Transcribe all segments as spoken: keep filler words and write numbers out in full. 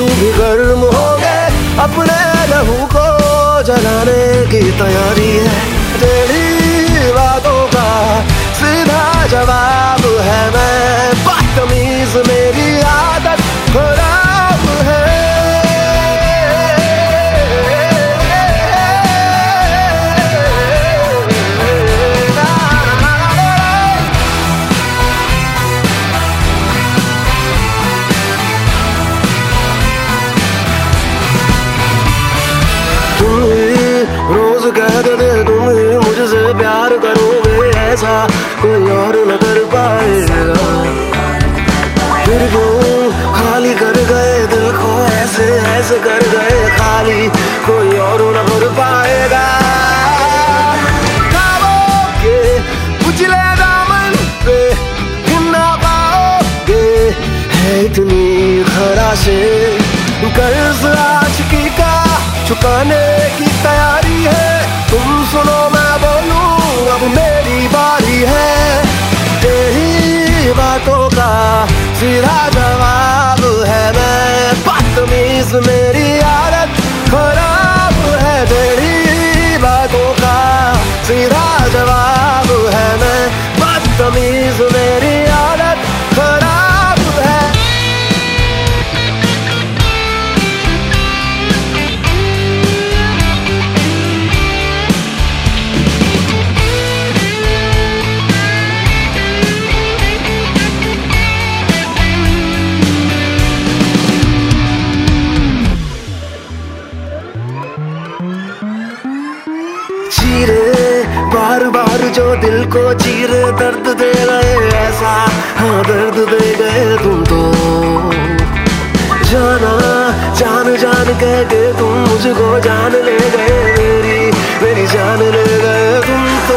आंसू भी गर्म हो गए, अपने लहू को जलाने की तैयारी है। तेरी बातों का सीधा जवाब है मैं, बदतमीज मेरी आदत खराब है। तुम ही रोज कहते थे तुम ही मुझसे प्यार करोगे, ऐसा कोई और न कर पाएगा। फिर क्यों खाली कर गए दिल को, ऐसे ऐसे कर गए खाली, कोई और न कर पाएगा। ख्वाबों के उजले दामन पे गिर ना पाओगे, है इतनी खराशें कर्ज आशिकी का चुकाने की तैयारी है। तुम सुनो मैं बोलूं अब मेरी बारी है, तेरी बातों का सीधा जवाब है मैं, बदतमीज मेरी आदत खराब है। तेरी बातों का सीधा जवाब है मैं, बदतमीज मेरी आदत खराब है। चीरे बार बार जो दिल को चीरे, दर्द दे गए ऐसा, हाँ दर्द दे गए तुम तो। जाना जान जान कह के तुम मुझको जान ले गए, मेरी मेरी जान ले गए तुम तो।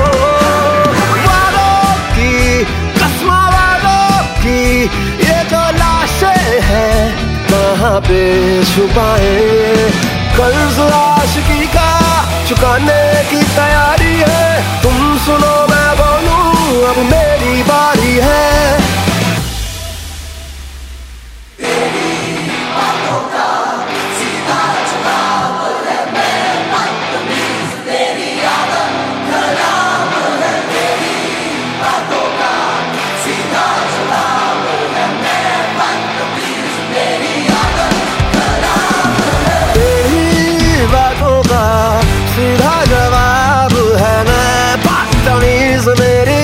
वादों की कसमां वादों की ये जो लाशें हैं कहाँ पे छुपाए, कर्ज आशिकी का चुकाने की तैयारी है। तुम सुनो मैं बोलूं अब मेरी बारी है, तेरी बातों का सीधा जवाब है मैं, बदतमीज तेरी आदत खराब है। तेरी बातों का सीधा जवाब है मैं, बदतमीज तेरी आदत खराब है। तेरी बातों का सीधा जवाब है मैं, बदतमीज मेरी